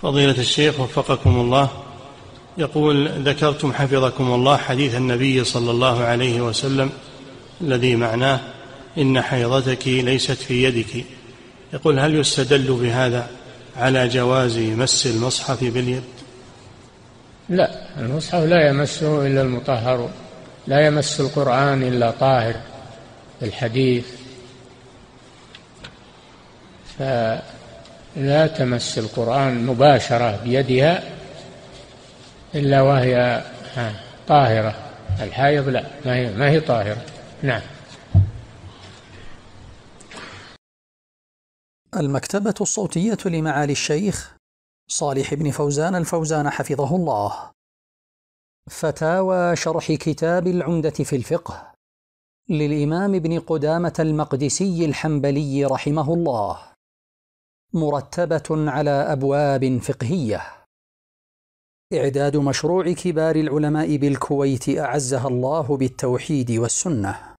فضيلة الشيخ وفقكم الله، يقول: ذكرتم حفظكم الله حديث النبي صلى الله عليه وسلم الذي معناه إن حيضتك ليست في يدك. يقول: هل يستدل بهذا على جواز مس المصحف باليد؟ لا، المصحف لا يمسه إلا المطهر، لا يمس القرآن إلا طاهر. الحديث فلا تمس القرآن مباشرة بيدها إلا وهي طاهرة. الحائض لا، ما هي طاهرة. نعم. المكتبة الصوتية لمعالي الشيخ صالح بن فوزان الفوزان حفظه الله. فتاوى شرح كتاب العمدة في الفقه للإمام ابن قدامة المقدسي الحنبلي رحمه الله، مرتبة على أبواب فقهية. إعداد مشروع كبار العلماء بالكويت أعزها الله بالتوحيد والسنة.